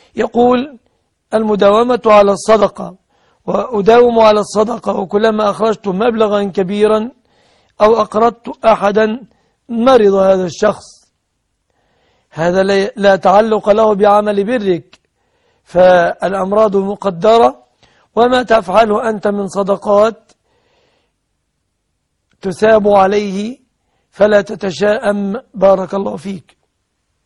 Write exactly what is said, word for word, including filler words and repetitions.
يقول المداومة على الصدقة، وأداوم على الصدقة، وكلما أخرجت مبلغا كبيرا أو أقرضت أحدا مرض هذا الشخص. هذا لا تعلق له بعمل برك، فالأمراض مقدرة، وما تفعله أنت من صدقات تثاب عليه، فلا تتشاءم. بارك الله فيك.